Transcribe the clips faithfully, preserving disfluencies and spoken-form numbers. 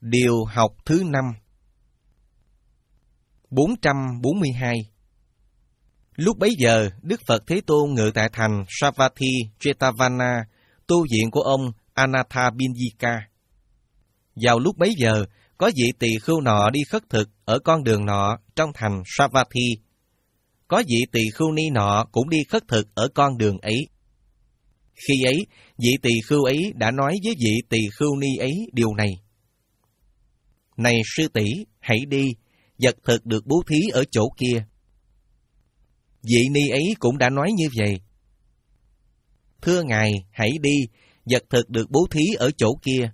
Điều học thứ năm. bốn trăm bốn mươi hai. Lúc bấy giờ, Đức Phật Thế Tôn ngự tại thành Savatthi Jetavana, tu viện của ông Anathapindika. Vào lúc bấy giờ, có vị tỳ khưu nọ đi khất thực ở con đường nọ trong thành Savatthi. Có vị tỳ khưu ni nọ cũng đi khất thực ở con đường ấy. Khi ấy, vị tỳ khưu ấy đã nói với vị tỳ khưu ni ấy điều này: Này sư tỷ, hãy đi, vật thực được bố thí ở chỗ kia. Vị ni ấy cũng đã nói như vậy: Thưa ngài, hãy đi, vật thực được bố thí ở chỗ kia.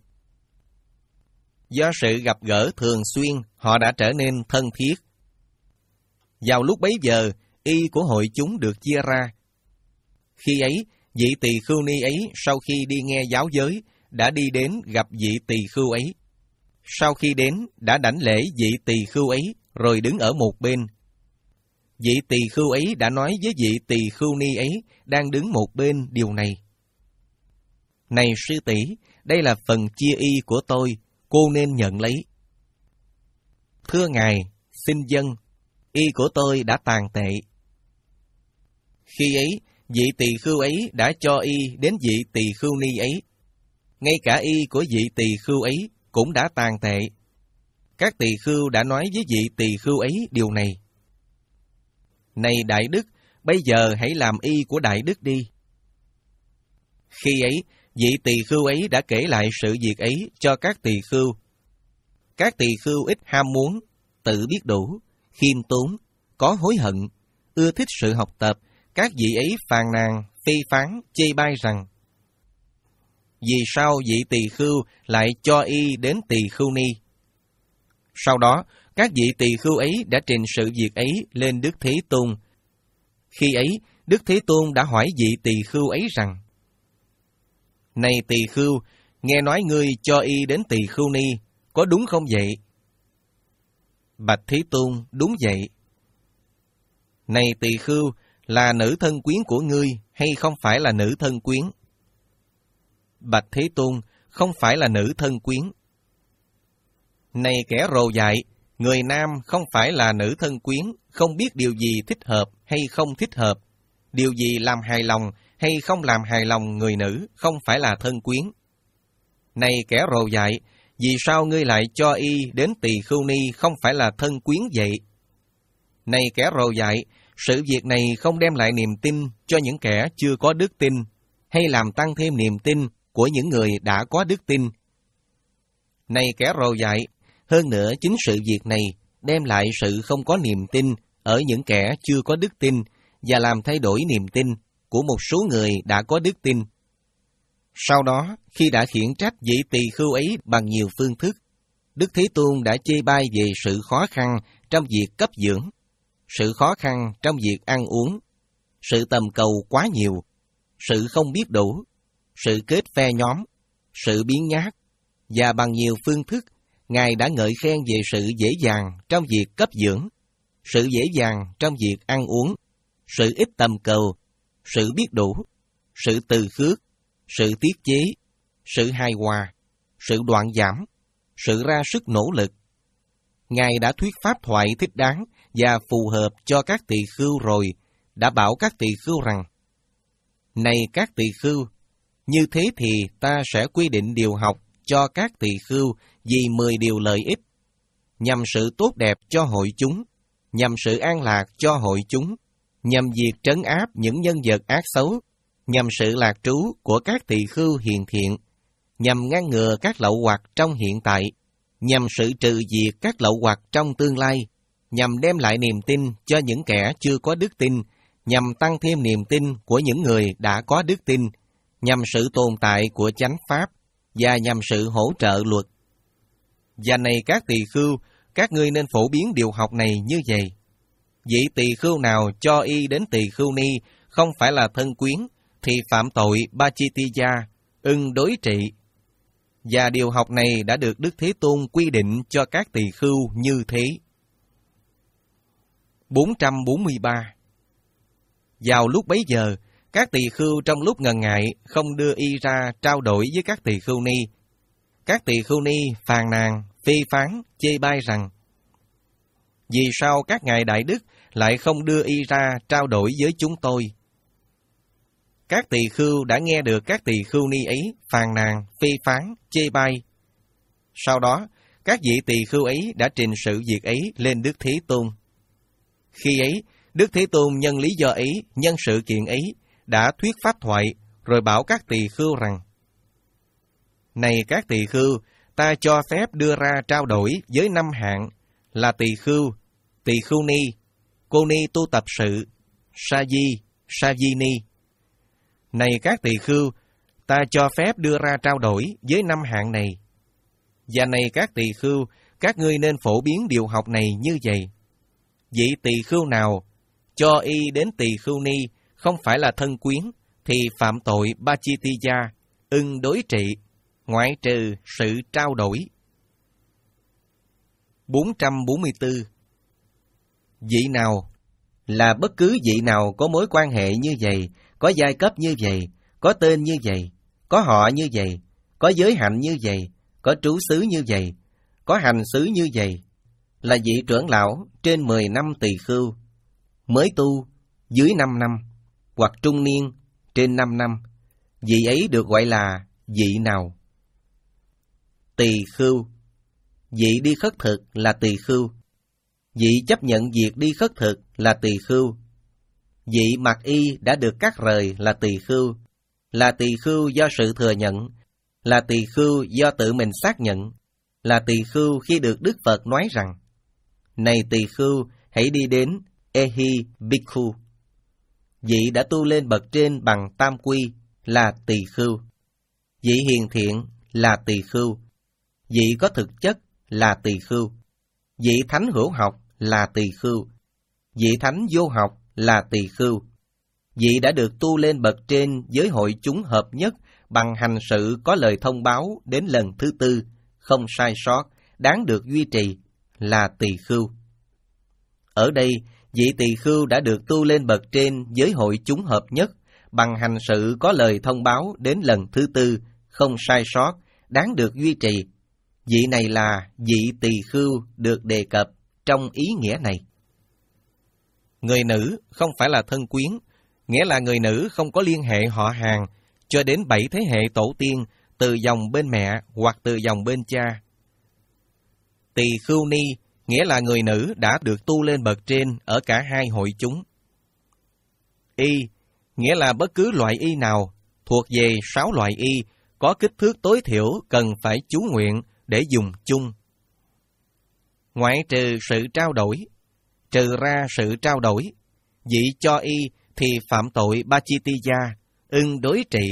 Do sự gặp gỡ thường xuyên, họ đã trở nên thân thiết. Vào lúc bấy giờ, y của hội chúng được chia ra. Khi ấy, vị tỳ khưu ni ấy sau khi đi nghe giáo giới, đã đi đến gặp vị tỳ khưu ấy. Sau khi đến, đã đảnh lễ vị tỳ khưu ấy, rồi đứng ở một bên. Vị tỳ khưu ấy đã nói với vị tỳ khưu ni ấy đang đứng một bên điều này: Này sư tỷ, đây là phần chia y của tôi, cô nên nhận lấy. Thưa ngài, xin dâng, y của tôi đã tàn tệ. Khi ấy, vị tỳ khưu ấy đã cho y đến vị tỳ khưu ni ấy. Ngay cả y của vị tỳ khưu ấy cũng đã tàn tệ. Các tỳ khưu đã nói với vị tỳ khưu ấy điều này: Này Đại Đức, bây giờ hãy làm y của Đại Đức đi. Khi ấy, vị tỳ khưu ấy đã kể lại sự việc ấy cho các tỳ khưu. Các tỳ khưu ít ham muốn, tự biết đủ, khiêm tốn, có hối hận, ưa thích sự học tập. Các vị ấy phàn nàn, phê phán, chê bai rằng: Vì sao vị tỳ khưu lại cho y đến tỳ khưu ni? Sau đó, các vị tỳ khưu ấy đã trình sự việc ấy lên Đức Thế Tôn. Khi ấy, Đức Thế Tôn đã hỏi vị tỳ khưu ấy rằng: Này tỳ khưu, nghe nói ngươi cho y đến tỳ khưu ni, có đúng không vậy? Bạch Thế Tôn, đúng vậy. Này tỳ khưu, là nữ thân quyến của ngươi hay không phải là nữ thân quyến? Bạch Thế Tôn, không phải là nữ thân quyến. Này kẻ rồ dại, người nam không phải là nữ thân quyến, không biết điều gì thích hợp hay không thích hợp, điều gì làm hài lòng hay không làm hài lòng người nữ, không phải là thân quyến. Này kẻ rồ dại, vì sao ngươi lại cho y đến tỳ khưu ni không phải là thân quyến vậy? Này kẻ rồ dại, sự việc này không đem lại niềm tin cho những kẻ chưa có đức tin, hay làm tăng thêm niềm tin của những người đã có đức tin. Này kẻ rồ dại, hơn nữa chính sự việc này đem lại sự không có niềm tin ở những kẻ chưa có đức tin và làm thay đổi niềm tin của một số người đã có đức tin. Sau đó, khi đã khiển trách vị tỳ khưu ấy bằng nhiều phương thức, Đức Thế Tôn đã chê bai về sự khó khăn trong việc cấp dưỡng, sự khó khăn trong việc ăn uống, sự tầm cầu quá nhiều, sự không biết đủ, sự kết phe nhóm, sự biếng nhác, và bằng nhiều phương thức, Ngài đã ngợi khen về sự dễ dàng trong việc cấp dưỡng, sự dễ dàng trong việc ăn uống, sự ít tầm cầu, sự biết đủ, sự từ khước, sự tiết chế, sự hài hòa, sự đoạn giảm, sự ra sức nỗ lực. Ngài đã thuyết pháp thoại thích đáng và phù hợp cho các tỳ khưu rồi, đã bảo các tỳ khưu rằng: Này các tỳ khưu, như thế thì ta sẽ quy định điều học cho các tỳ khưu vì mười điều lợi ích, nhằm sự tốt đẹp cho hội chúng, nhằm sự an lạc cho hội chúng, nhằm việc trấn áp những nhân vật ác xấu, nhằm sự lạc trú của các tỳ khưu hiền thiện, nhằm ngăn ngừa các lậu hoặc trong hiện tại, nhằm sự trừ diệt các lậu hoặc trong tương lai, nhằm đem lại niềm tin cho những kẻ chưa có đức tin, nhằm tăng thêm niềm tin của những người đã có đức tin, nhằm sự tồn tại của chánh pháp, và nhằm sự hỗ trợ luật. Và này các tỳ khưu, các ngươi nên phổ biến điều học này như vậy: Vị tỳ khưu nào cho y đến tỳ khưu ni không phải là thân quyến, thì phạm tội Pachittiya, ưng đối trị. Và điều học này đã được Đức Thế Tôn quy định cho các tỳ khưu như thế. bốn trăm bốn mươi ba. Vào lúc bấy giờ, các tỳ khưu trong lúc ngần ngại không đưa y ra trao đổi với các tỳ khưu ni. Các tỳ khưu ni phàn nàn, phê phán, chê bai rằng: vì sao các ngài đại đức lại không đưa y ra trao đổi với chúng tôi? Các tỳ khưu đã nghe được các tỳ khưu ni ấy phàn nàn, phê phán, chê bai. Sau đó, các vị tỳ khưu ấy đã trình sự việc ấy lên Đức Thế Tôn. Khi ấy, Đức Thế Tôn nhân lý do ấy, nhân sự kiện ấy, đã thuyết pháp thoại, rồi bảo các tỳ khưu rằng: này các tỳ khưu, ta cho phép đưa ra trao đổi với năm hạng là tỳ khưu, tỳ khưu ni, cô ni tu tập sự, sa di, sa di ni. Này các tỳ khưu, ta cho phép đưa ra trao đổi với năm hạng này. Và này các tỳ khưu, các ngươi nên phổ biến điều học này như vậy. Vị tỳ khưu nào cho y đến tỳ khưu ni không phải là thân quyến, thì phạm tội Pachittiya, ưng đối trị, ngoại trừ sự trao đổi. bốn trăm bốn mươi tư. Vị nào là bất cứ vị nào có mối quan hệ như vậy, có giai cấp như vậy, có tên như vậy, có họ như vậy, có giới hạnh như vậy, có trú xứ như vậy, có hành xứ như vậy, là vị trưởng lão trên mười năm tỳ khưu, mới tu dưới năm năm, hoặc trung niên trên năm năm, vị ấy được gọi là vị nào? Tỳ khưu. Vị đi khất thực là tỳ khưu. Vị chấp nhận việc đi khất thực là tỳ khưu. Vị mặc y đã được cắt rời là tỳ khưu, là tỳ khưu do sự thừa nhận, là tỳ khưu do tự mình xác nhận, là tỳ khưu khi được Đức Phật nói rằng: này tỳ khưu, hãy đi đến Ehi Bhikkhu. Vị đã tu lên bậc trên bằng tam quy là tỳ khưu. Vị hiền thiện là tỳ khưu. Vị có thực chất là tỳ khưu. Vị thánh hữu học là tỳ khưu. Vị thánh vô học là tỳ khưu. Vị đã được tu lên bậc trên với hội chúng hợp nhất bằng hành sự có lời thông báo đến lần thứ tư, không sai sót, đáng được duy trì là tỳ khưu. Ở đây, vị tỳ khưu đã được tu lên bậc trên với hội chúng hợp nhất bằng hành sự có lời thông báo đến lần thứ tư, không sai sót, đáng được duy trì. Vị này là vị tỳ khưu được đề cập trong ý nghĩa này. Người nữ không phải là thân quyến, nghĩa là người nữ không có liên hệ họ hàng cho đến bảy thế hệ tổ tiên từ dòng bên mẹ hoặc từ dòng bên cha. Tỳ khưu ni nghĩa là người nữ đã được tu lên bậc trên ở cả hai hội chúng. Y nghĩa là bất cứ loại y nào thuộc về sáu loại y có kích thước tối thiểu cần phải chú nguyện để dùng chung. Ngoại trừ sự trao đổi, trừ ra sự trao đổi, vị cho y thì phạm tội Pachittiya, ưng đối trị.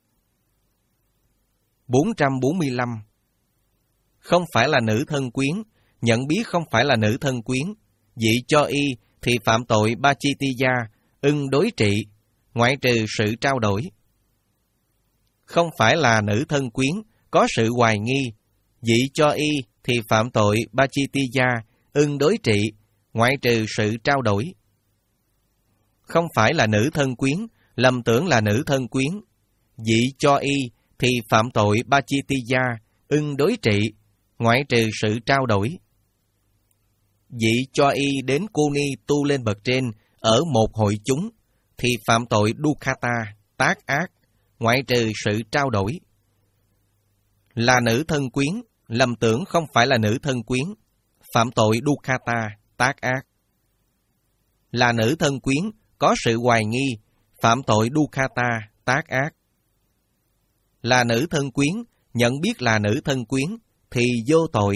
bốn trăm bốn mươi lăm. Không phải là nữ thân quyến, nhận biết không phải là nữ thân quyến, vị cho y thì phạm tội Pachittiya, ưng đối trị, ngoại trừ sự trao đổi. Không phải là nữ thân quyến, có sự hoài nghi, vị cho y thì phạm tội Pachittiya, ưng đối trị, ngoại trừ sự trao đổi. Không phải là nữ thân quyến, lầm tưởng là nữ thân quyến, vị cho y thì phạm tội Pachittiya, ưng đối trị, ngoại trừ sự trao đổi. Vị cho y đến cô ni tu lên bậc trên ở một hội chúng thì phạm tội Dukkata, tác ác, ngoại trừ sự trao đổi. Là nữ thân quyến, lầm tưởng không phải là nữ thân quyến, phạm tội Dukkata, tác ác. Là nữ thân quyến, có sự hoài nghi, phạm tội Dukkata, tác ác. Là nữ thân quyến, nhận biết là nữ thân quyến, thì vô tội.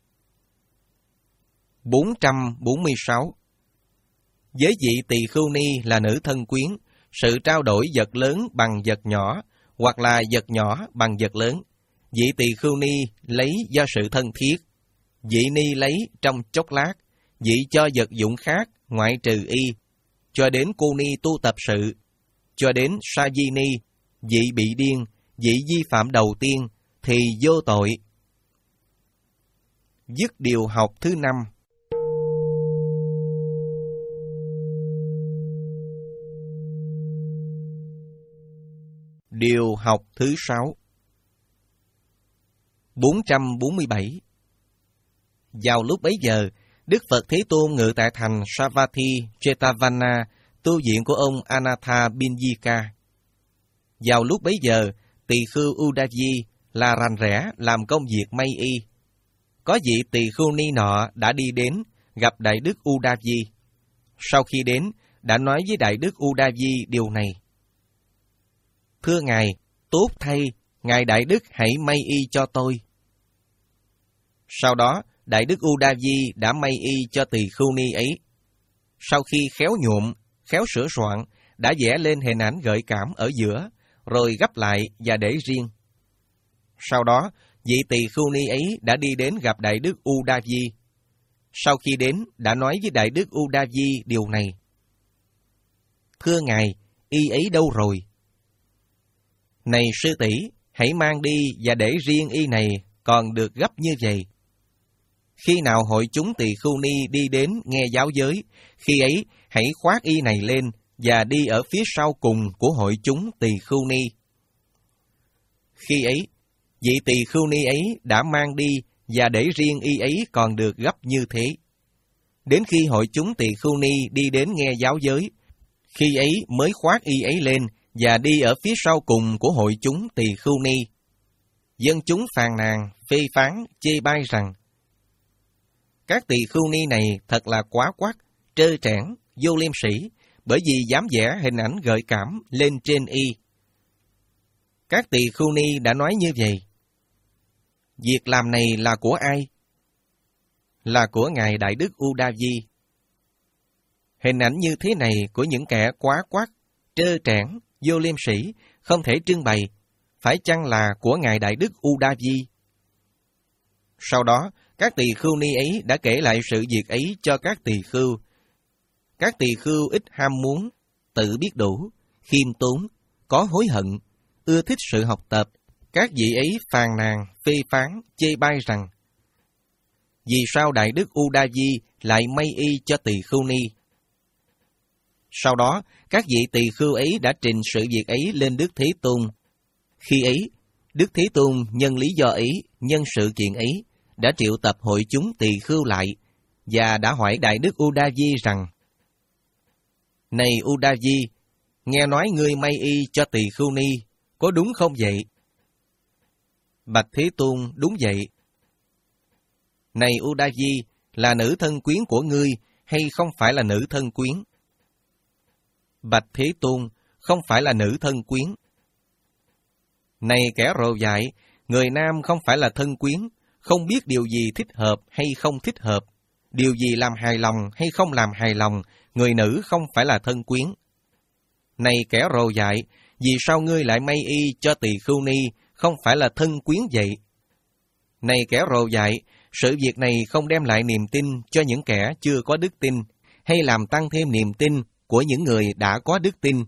bốn trăm bốn mươi sáu. Với vị tỳ khưu ni là nữ thân quyến, sự trao đổi vật lớn bằng vật nhỏ, hoặc là vật nhỏ bằng vật lớn, vị tỳ khưu ni lấy do sự thân thiết, vị ni lấy trong chốc lát, vị cho vật dụng khác ngoại trừ y, cho đến cô ni tu tập sự, cho đến sa di ni, vị bị điên, vị vi phạm đầu tiên, thì vô tội. Dứt điều học thứ năm. Điều học thứ sáu. bốn trăm bốn mươi bảy. Vào lúc bấy giờ, Đức Phật Thế Tôn ngự tại thành Savatthi Jetavana, tu viện của ông Anatha Binyika. Vào lúc bấy giờ, tỳ khưu Udayi là rành rẽ làm công việc may y. Có vị tỳ khưu ni nọ đã đi đến gặp Đại Đức Udayi. Sau khi đến, đã nói với Đại Đức Udayi điều này: Thưa Ngài, tốt thay, Ngài Đại Đức hãy may y cho tôi. Sau đó, Đại Đức Udayi đã may y cho tỳ khưu ni ấy. Sau khi khéo nhuộm, khéo sửa soạn, đã vẽ lên hình ảnh gợi cảm ở giữa, rồi gấp lại và để riêng. Sau đó, vị tỳ khưu ni ấy đã đi đến gặp Đại Đức Udayi. Sau khi đến, đã nói với Đại Đức Udayi điều này: Thưa Ngài, y ấy đâu rồi? Này sư tỷ, hãy mang đi và để riêng y này còn được gấp như vậy. Khi nào hội chúng tỳ khưu ni đi đến nghe giáo giới, khi ấy hãy khoác y này lên và đi ở phía sau cùng của hội chúng tỳ khưu ni. Khi ấy, vị tỳ khưu ni ấy đã mang đi và để riêng y ấy còn được gấp như thế. Đến khi hội chúng tỳ khưu ni đi đến nghe giáo giới, khi ấy mới khoác y ấy lên và đi ở phía sau cùng của hội chúng tỳ khưu ni. Dân chúng phàn nàn, phê phán, chê bai rằng: Các tỳ khưu ni này thật là quá quắt, trơ trẽn, vô liêm sỉ, bởi vì dám vẽ hình ảnh gợi cảm lên trên y. Các tỳ khưu ni đã nói như vậy. Việc làm này là của ai? Là của Ngài Đại Đức Udayi. Hình ảnh như thế này của những kẻ quá quắt, trơ trẽn, vô liêm sỉ, không thể trưng bày, phải chăng là của Ngài Đại Đức Udayi? Sau đó, các tỳ khưu ni ấy đã kể lại sự việc ấy cho các tỳ khưu. Các tỳ khưu ít ham muốn, tự biết đủ, khiêm tốn, có hối hận, ưa thích sự học tập. Các vị ấy phàn nàn, phê phán, chê bai rằng: Vì sao Đại Đức Udayi lại may y cho tỳ khưu ni? Sau đó, các vị tỳ khưu ấy đã trình sự việc ấy lên Đức Thế Tôn. Khi ấy, Đức Thế Tôn nhân lý do ấy, nhân sự kiện ấy, đã triệu tập hội chúng tỳ khưu lại, và đã hỏi Đại Đức Udayi rằng: Này Udayi, nghe nói ngươi may y cho tỳ khưu ni, có đúng không vậy? Bạch Thế Tôn, đúng vậy. Này Udayi, là nữ thân quyến của ngươi, hay không phải là nữ thân quyến? Bạch Thế Tôn, không phải là nữ thân quyến. Này kẻ rồ dại, người nam không phải là thân quyến, không biết điều gì thích hợp hay không thích hợp, điều gì làm hài lòng hay không làm hài lòng, người nữ không phải là thân quyến. Này kẻ rồ dại, vì sao ngươi lại may y cho tỳ khưu ni, không phải là thân quyến vậy? Này kẻ rồ dại, sự việc này không đem lại niềm tin cho những kẻ chưa có đức tin, hay làm tăng thêm niềm tin của những người đã có đức tin.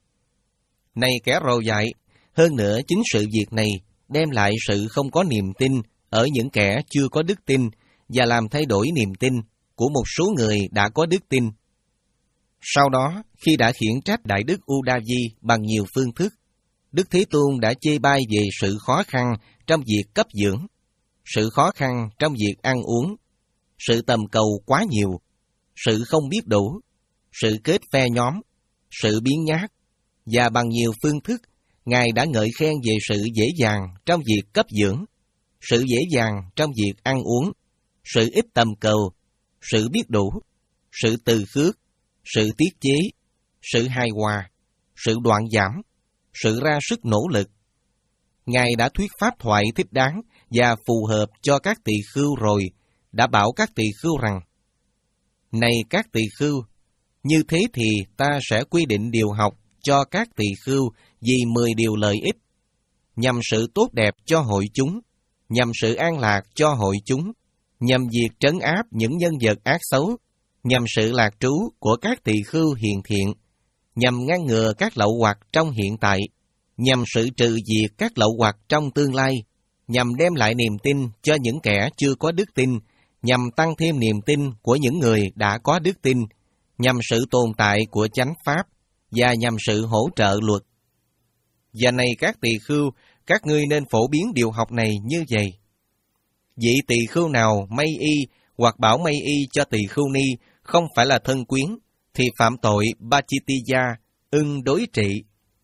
Này kẻ rồ dại, hơn nữa chính sự việc này đem lại sự không có niềm tin ở những kẻ chưa có đức tin và làm thay đổi niềm tin của một số người đã có đức tin. Sau đó, khi đã khiển trách Đại Đức Udayi bằng nhiều phương thức, Đức Thế Tôn đã chê bai về sự khó khăn trong việc cấp dưỡng, sự khó khăn trong việc ăn uống, sự tầm cầu quá nhiều, sự không biết đủ, sự kết phe nhóm, sự biến nhát, và bằng nhiều phương thức, Ngài đã ngợi khen về sự dễ dàng trong việc cấp dưỡng, sự dễ dàng trong việc ăn uống, sự ít tầm cầu, sự biết đủ, sự từ khước, sự tiết chế, sự hài hòa, sự đoạn giảm, sự ra sức nỗ lực. Ngài đã thuyết pháp thoại thích đáng và phù hợp cho các tỳ khưu rồi, đã bảo các tỳ khưu rằng: Này các tỳ khưu, như thế thì ta sẽ quy định điều học cho các tỳ khưu vì mười điều lợi ích, nhằm sự tốt đẹp cho hội chúng, nhằm sự an lạc cho hội chúng, nhằm việc trấn áp những nhân vật ác xấu, nhằm sự lạc trú của các tỳ khưu hiền thiện, nhằm ngăn ngừa các lậu hoặc trong hiện tại, nhằm sự trừ diệt các lậu hoặc trong tương lai, nhằm đem lại niềm tin cho những kẻ chưa có đức tin, nhằm tăng thêm niềm tin của những người đã có đức tin, nhằm sự tồn tại của chánh pháp, và nhằm sự hỗ trợ luật. Và này các tỳ khưu, các ngươi nên phổ biến điều học này như vậy. Vị tỳ khưu nào may y hoặc bảo may y cho tỳ khưu ni không phải là thân quyến, thì phạm tội Pachitiya, ưng đối trị.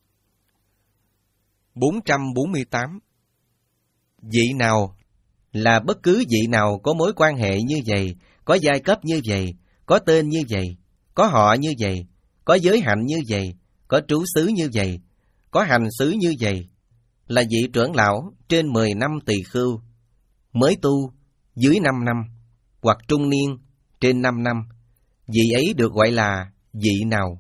bốn trăm bốn mươi tám. Vị nào là bất cứ vị nào có mối quan hệ như vậy, có giai cấp như vậy, có tên như vậy, có họ như vậy, có giới hạnh như vậy, có trú xứ như vậy, có hành xứ như vậy, là vị trưởng lão trên mười năm tỳ khưu, mới tu dưới năm năm, hoặc trung niên trên năm năm, vị ấy được gọi là vị nào?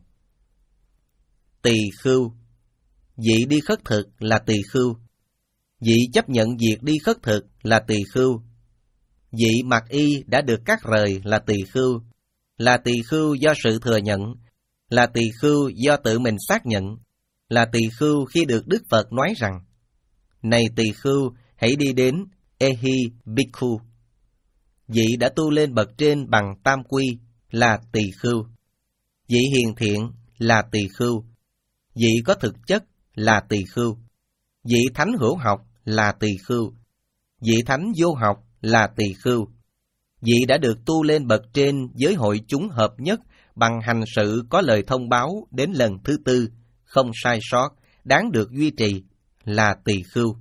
Tỳ khưu. Vị đi khất thực là tỳ khưu. Vị chấp nhận việc đi khất thực là tỳ khưu. Vị mặc y đã được cắt rời là tỳ khưu. Là tỳ khưu do sự thừa nhận. Là tỳ khưu do tự mình xác nhận. Là tỳ khưu khi được Đức Phật nói rằng: này tỳ khưu, hãy đi đến Ehi Bhikkhu. Vị đã tu lên bậc trên bằng tam quy là tỳ khưu. Vị hiền thiện là tỳ khưu. Vị có thực chất là tỳ khưu. Vị thánh hữu học là tỳ khưu. Vị thánh vô học là tỳ khưu. Vị đã được tu lên bậc trên với hội chúng hợp nhất bằng hành sự có lời thông báo đến lần thứ tư, không sai sót, đáng được duy trì là tỳ khưu.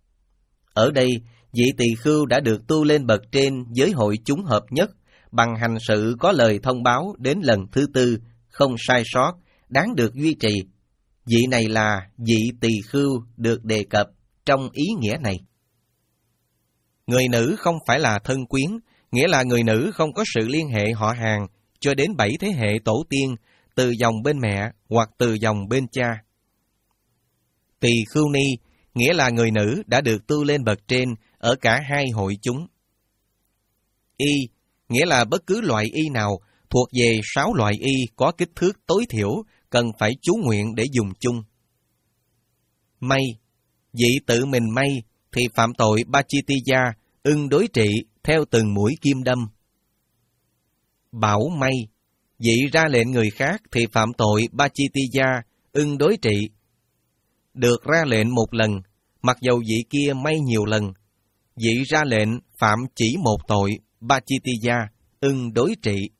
Ở đây, vị tỳ khưu đã được tu lên bậc trên với hội chúng hợp nhất bằng hành sự có lời thông báo đến lần thứ tư, không sai sót, đáng được duy trì. Vị này là vị tỳ khưu được đề cập trong ý nghĩa này. Người nữ không phải là thân quyến, nghĩa là người nữ không có sự liên hệ họ hàng cho đến bảy thế hệ tổ tiên từ dòng bên mẹ hoặc từ dòng bên cha. Tỳ khưu ni nghĩa là người nữ đã được tu lên bậc trên ở cả hai hội chúng. Y nghĩa là bất cứ loại y nào thuộc về sáu loại y có kích thước tối thiểu cần phải chú nguyện để dùng chung. May, vị tự mình may thì phạm tội Pachitiya, ưng đối trị theo từng mũi kim đâm. Bảo may, vị ra lệnh người khác thì phạm tội Pachitiya, ưng đối trị. Được ra lệnh một lần, mặc dầu vị kia may nhiều lần, vị ra lệnh phạm chỉ một tội Pachitiya, ưng đối trị.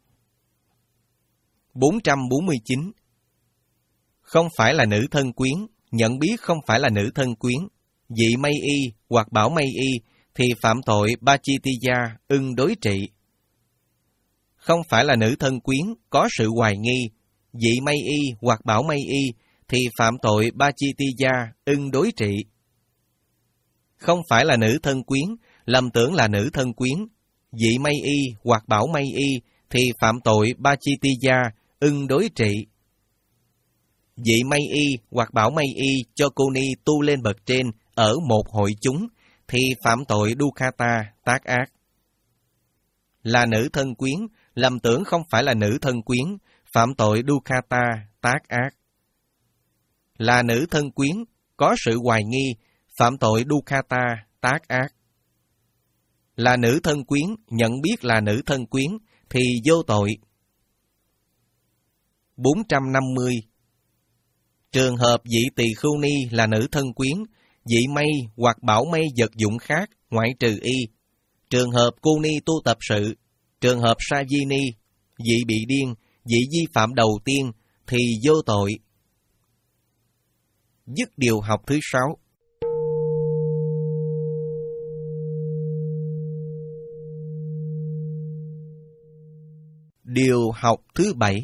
bốn trăm bốn mươi chín. Không phải là nữ thân quyến, nhận biết không phải là nữ thân quyến, vị may y hoặc bảo may y thì phạm tội Pachitiya, ưng đối trị. Không phải là nữ thân quyến, có sự hoài nghi, vị may y hoặc bảo may y thì phạm tội Pachitiya, ưng đối trị. Không phải là nữ thân quyến, lầm tưởng là nữ thân quyến, vị may y hoặc bảo may y thì phạm tội Pachitiya, ưng đối trị. Vị may y hoặc bảo may y cho cô ni tu lên bậc trên ở một hội chúng thì phạm tội Dukkata, tác ác. Là nữ thân quyến, lầm tưởng không phải là nữ thân quyến, phạm tội Dukkata, tác ác. Là nữ thân quyến, có sự hoài nghi, phạm tội Dukkata, tác ác. Là nữ thân quyến, nhận biết là nữ thân quyến thì vô tội. bốn trăm năm mươi. Trường hợp vị tỳ khưu ni là nữ thân quyến, vị may hoặc bảo may vật dụng khác ngoại trừ y. Trường hợp cô ni tu tập sự, trường hợp sa di ni, vị bị điên, vị vi phạm đầu tiên thì vô tội. Dứt điều học thứ sáu. Điều học thứ bảy.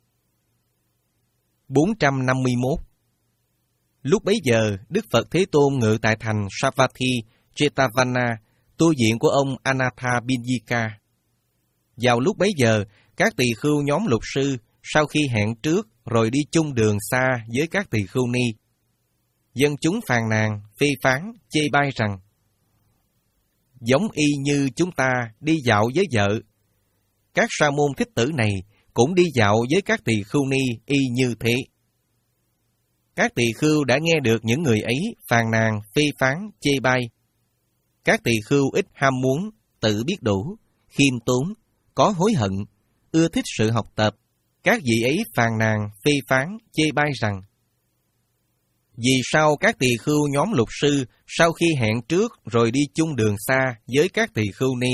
bốn trăm năm mươi mốt. Lúc bấy giờ, Đức Phật Thế Tôn ngự tại thành Savatthi, Jetavana, tu viện của ông Anathapindika. Vào lúc bấy giờ, các tỳ khưu nhóm lục sư, sau khi hẹn trước rồi đi chung đường xa với các tỳ khưu ni, dân chúng phàn nàn, phê phán, chê bai rằng: giống y như chúng ta đi dạo với vợ. Các sa môn thích tử này cũng đi dạo với các tỳ khưu ni y như thế. Các tỳ khưu đã nghe được những người ấy phàn nàn, phê phán, chê bai. Các tỳ khưu ít ham muốn, tự biết đủ, khiêm tốn, có hối hận, ưa thích sự học tập. Các vị ấy phàn nàn, phê phán, chê bai rằng: Vì sao các tỳ khưu nhóm lục sư sau khi hẹn trước rồi đi chung đường xa với các tỳ khưu ni?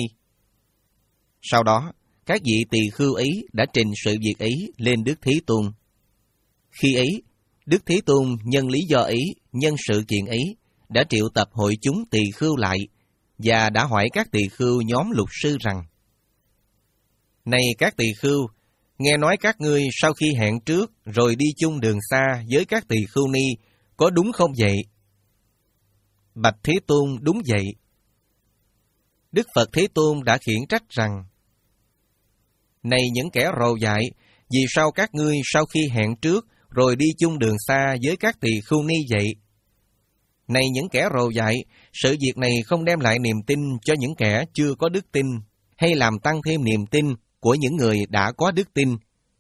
Sau đó, các vị tỳ khưu ấy đã trình sự việc ấy lên Đức Thế Tôn. Khi ấy, Đức Thế Tôn nhân lý do ấy, nhân sự kiện ấy, đã triệu tập hội chúng tỳ khưu lại và đã hỏi các tỳ khưu nhóm lục sư rằng: Này các tỳ khưu, nghe nói các ngươi sau khi hẹn trước rồi đi chung đường xa với các tỳ khưu ni, có đúng không vậy? Bạch Thế Tôn, đúng vậy. Đức Phật Thế Tôn đã khiển trách rằng: Này những kẻ rồ dại, vì sao các ngươi sau khi hẹn trước rồi đi chung đường xa với các tỳ khưu ni vậy? Này những kẻ rồ dại, sự việc này không đem lại niềm tin cho những kẻ chưa có đức tin, hay làm tăng thêm niềm tin của những người đã có đức tin.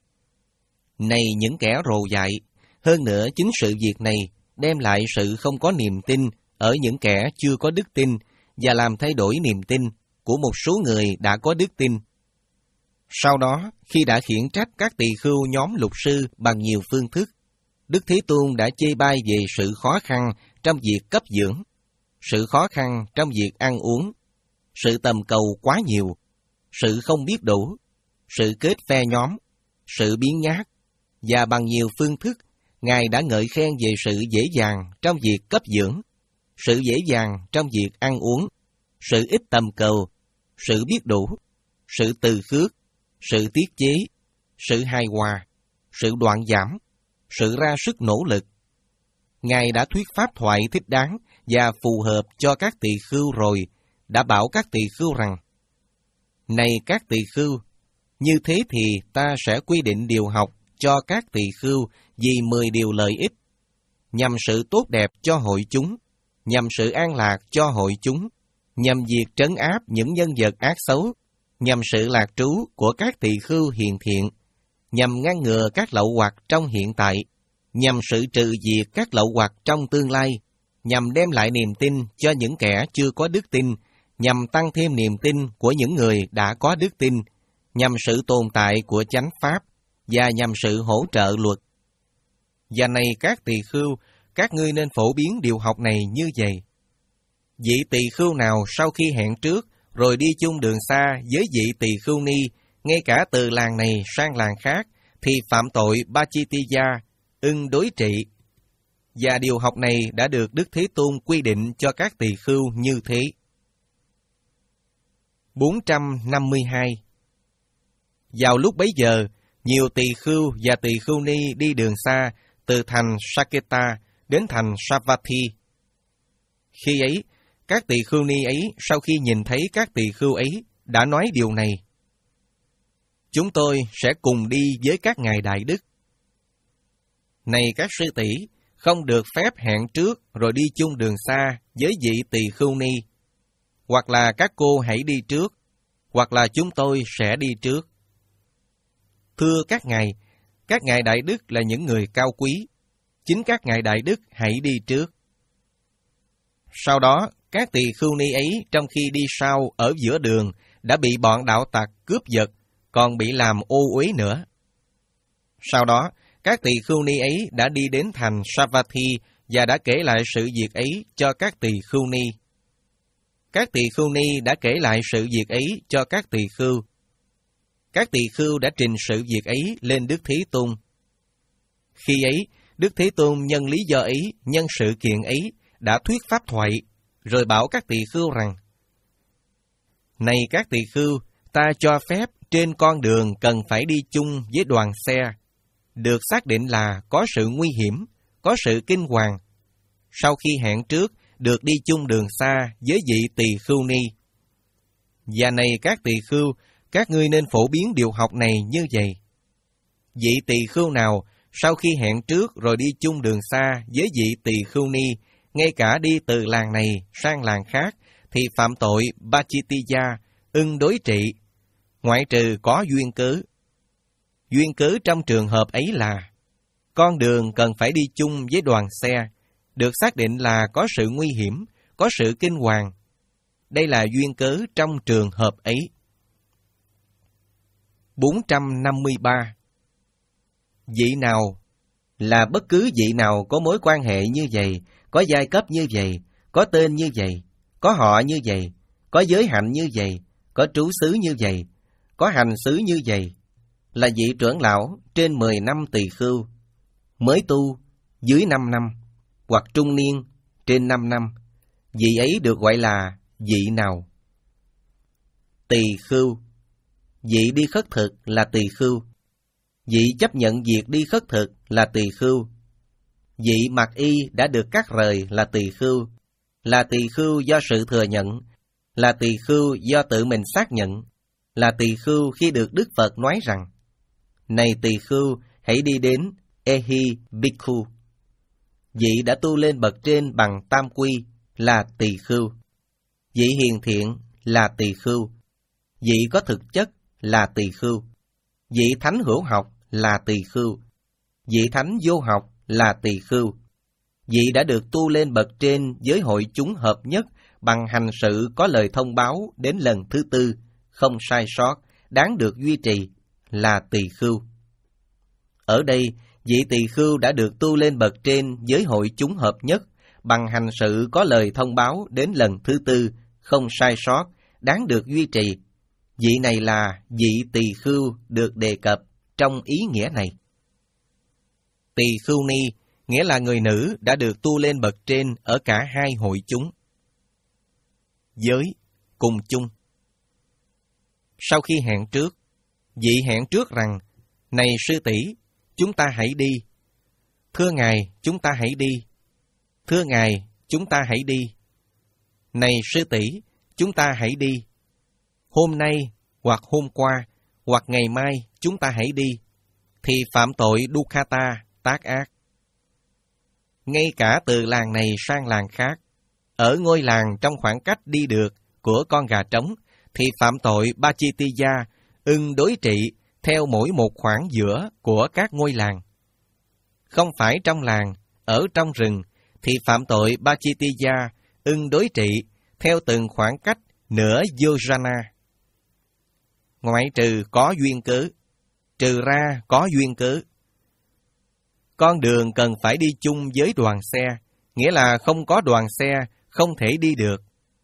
Này những kẻ rồ dại, hơn nữa chính sự việc này đem lại sự không có niềm tin ở những kẻ chưa có đức tin và làm thay đổi niềm tin của một số người đã có đức tin. Sau đó, khi đã khiển trách các tỳ khưu nhóm lục sư bằng nhiều phương thức, Đức Thế Tôn đã chê bai về sự khó khăn trong việc cấp dưỡng, sự khó khăn trong việc ăn uống, sự tầm cầu quá nhiều, sự không biết đủ, sự kết phe nhóm, sự biếng nhác, và bằng nhiều phương thức, Ngài đã ngợi khen về sự dễ dàng trong việc cấp dưỡng, sự dễ dàng trong việc ăn uống, sự ít tầm cầu, sự biết đủ, sự từ khước, sự tiết chế, sự hài hòa, sự đoạn giảm, sự ra sức nỗ lực. Ngài đã thuyết pháp thoại thích đáng và phù hợp cho các tỳ khưu rồi, đã bảo các tỳ khưu rằng: Này các tỳ khưu, như thế thì ta sẽ quy định điều học cho các tỳ khưu vì mười điều lợi ích, nhằm sự tốt đẹp cho hội chúng, nhằm sự an lạc cho hội chúng, nhằm việc trấn áp những nhân vật ác xấu, nhằm sự lạc trú của các tỳ khưu hiền thiện, nhằm ngăn ngừa các lậu hoặc trong hiện tại, nhằm sự trừ diệt các lậu hoặc trong tương lai, nhằm đem lại niềm tin cho những kẻ chưa có đức tin, nhằm tăng thêm niềm tin của những người đã có đức tin, nhằm sự tồn tại của chánh pháp, và nhằm sự hỗ trợ luật. Và này các tỳ khưu, các ngươi nên phổ biến điều học này như vậy. Vị tỳ khưu nào sau khi hẹn trước, rồi đi chung đường xa với vị tỳ khưu ni, ngay cả từ làng này sang làng khác, thì phạm tội Pachittiya, ưng đối trị. Và điều học này đã được Đức Thế Tôn quy định cho các tỳ khưu như thế. bốn trăm năm mươi hai. Vào lúc bấy giờ, nhiều tỳ khưu và tỳ khưu ni đi đường xa từ thành Saketa đến thành Savatthi. Khi ấy, các tỳ khưu ni ấy sau khi nhìn thấy các tỳ khưu ấy đã nói điều này: Chúng tôi sẽ cùng đi với các ngài đại đức. Này các sư tỷ, không được phép hẹn trước rồi đi chung đường xa với vị tỳ khưu ni. Hoặc là các cô hãy đi trước, hoặc là chúng tôi sẽ đi trước. Thưa các ngài, các ngài đại đức là những người cao quý. Chính các ngài đại đức hãy đi trước. Sau đó, các tỳ khưu ni ấy trong khi đi sau ở giữa đường đã bị bọn đạo tặc cướp giật, còn bị làm ô uế nữa. Sau đó, các tỳ khưu ni ấy đã đi đến thành Savatthi và đã kể lại sự việc ấy cho các tỳ khưu ni. Các tỳ khưu ni đã kể lại sự việc ấy cho các tỳ khưu. Các tỳ khưu đã trình sự việc ấy lên Đức Thế Tôn. Khi ấy, Đức Thế Tôn nhân lý do ấy, nhân sự kiện ấy, đã thuyết pháp thoại, rồi bảo các tỳ khưu rằng: Này các tỳ khưu, ta cho phép trên con đường cần phải đi chung với đoàn xe, được xác định là có sự nguy hiểm, có sự kinh hoàng. Sau khi hẹn trước, được đi chung đường xa với vị tỳ khưu ni. Và này các tỳ khưu, các ngươi nên phổ biến điều học này như vậy. Vị tỳ khưu nào sau khi hẹn trước rồi đi chung đường xa với vị tỳ khưu ni, ngay cả đi từ làng này sang làng khác, thì phạm tội Pachittiya, ưng đối trị, ngoại trừ có duyên cớ. Duyên cớ trong trường hợp ấy là con đường cần phải đi chung với đoàn xe, được xác định là có sự nguy hiểm, có sự kinh hoàng. Đây là duyên cớ trong trường hợp ấy. bốn trăm năm mươi ba. Vị nào là bất cứ vị nào có mối quan hệ như vậy, có giai cấp như vậy, có tên như vậy, có họ như vậy, có giới hạnh như vậy, có trú xứ như vậy, có hành xứ như vậy, là vị trưởng lão trên mười năm tỳ khưu, mới tu dưới năm năm, hoặc trung niên trên năm năm, vị ấy được gọi là vị nào? Tỳ khưu. Vị đi khất thực là tỳ khưu. Vị chấp nhận việc đi khất thực là tỳ khưu. Vị mặc y đã được cắt rời là tỳ khưu, là tỳ khưu do sự thừa nhận, là tỳ khưu do tự mình xác nhận, là tỳ khưu khi được Đức Phật nói rằng: này tỳ khưu, hãy đi đến Ehi Bhikkhu. Vị đã tu lên bậc trên bằng tam quy là tỳ khưu. Vị hiền thiện là tỳ khưu. Vị có thực chất là tỳ khưu. Vị thánh hữu học là tỳ khưu. Vị thánh vô học là tỳ khưu. Vị đã được tu lên bậc trên với hội chúng hợp nhất bằng hành sự có lời thông báo đến lần thứ tư, không sai sót, đáng được duy trì là tỳ khưu. Ở đây, vị tỳ khưu đã được tu lên bậc trên với hội chúng hợp nhất bằng hành sự có lời thông báo đến lần thứ tư, không sai sót, đáng được duy trì. Vị này là vị tỳ khưu được đề cập trong ý nghĩa này. Tỳ khưu ni nghĩa là người nữ đã được tu lên bậc trên ở cả hai hội chúng. Giới, cùng chung. Sau khi hẹn trước, vị hẹn trước rằng: này sư tỷ, chúng ta hãy đi. Thưa ngài, chúng ta hãy đi. Thưa ngài, chúng ta hãy đi. Này sư tỷ, chúng ta hãy đi. Hôm nay, hoặc hôm qua, hoặc ngày mai, chúng ta hãy đi, thì phạm tội Dukkata, tác ác. Ngay cả từ làng này sang làng khác, ở ngôi làng trong khoảng cách đi được của con gà trống, thì phạm tội Pachittiya, ưng đối trị theo mỗi một khoảng giữa của các ngôi làng. Không phải trong làng, ở trong rừng, thì phạm tội Pachittiya, ưng đối trị theo từng khoảng cách nửa yojana. Ngoại trừ có duyên cớ, trừ ra có duyên cớ. Con đường cần phải đi chung với đoàn xe, nghĩa là không có đoàn xe, không thể đi được.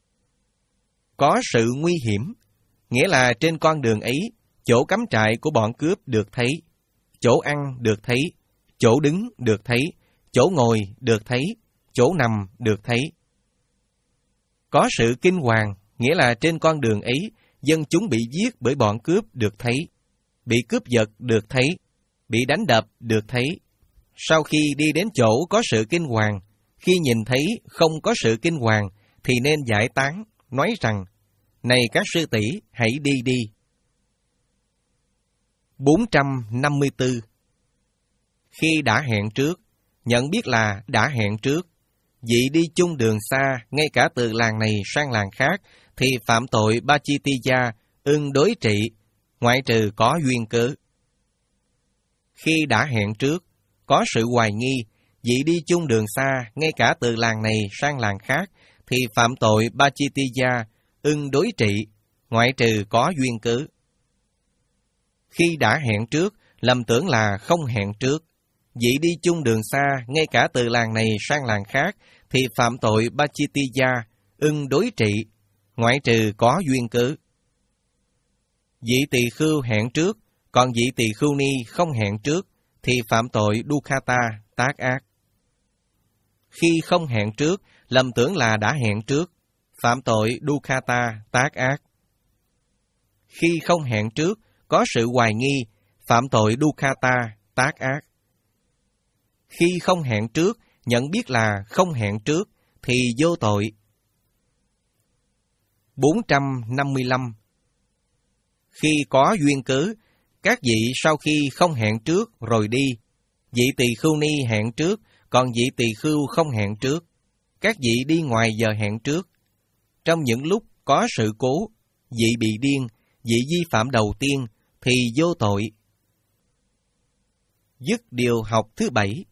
Có sự nguy hiểm, nghĩa là trên con đường ấy, chỗ cắm trại của bọn cướp được thấy, chỗ ăn được thấy, chỗ đứng được thấy, chỗ ngồi được thấy, chỗ nằm được thấy. Có sự kinh hoàng, nghĩa là trên con đường ấy, dân chúng bị giết bởi bọn cướp được thấy, bị cướp giật được thấy, bị đánh đập được thấy. Sau khi đi đến chỗ có sự kinh hoàng, khi nhìn thấy không có sự kinh hoàng, thì nên giải tán, nói rằng: này các sư tỷ, hãy đi đi. bốn trăm năm mươi tư. Khi đã hẹn trước, nhận biết là đã hẹn trước, vị đi chung đường xa, ngay cả từ làng này sang làng khác, thì phạm tội Pachittiya, ưng đối trị, ngoại trừ có duyên cớ. Khi đã hẹn trước, có sự hoài nghi, vị đi chung đường xa, ngay cả từ làng này sang làng khác, thì phạm tội Pachittiya, ưng đối trị, ngoại trừ có duyên cớ. Khi đã hẹn trước, lầm tưởng là không hẹn trước, vị đi chung đường xa, ngay cả từ làng này sang làng khác, thì phạm tội Pachittiya, ưng đối trị, ngoại trừ có duyên cớ. Vị tỳ khưu hẹn trước, còn vị tỳ khưu ni không hẹn trước, thì phạm tội Dukkata, tác ác. Khi không hẹn trước, lầm tưởng là đã hẹn trước, phạm tội Dukkata, tác ác. Khi không hẹn trước, có sự hoài nghi, phạm tội Dukkata, tác ác. Khi không hẹn trước, nhận biết là không hẹn trước, thì vô tội. bốn trăm năm mươi lăm. Khi có duyên cớ, các vị sau khi không hẹn trước rồi đi, vị tỳ khưu ni hẹn trước, còn vị tỳ khưu không hẹn trước, các vị đi ngoài giờ hẹn trước. Trong những lúc có sự cố, vị bị điên, vị vi phạm đầu tiên, thì vô tội. Dứt điều học thứ bảy.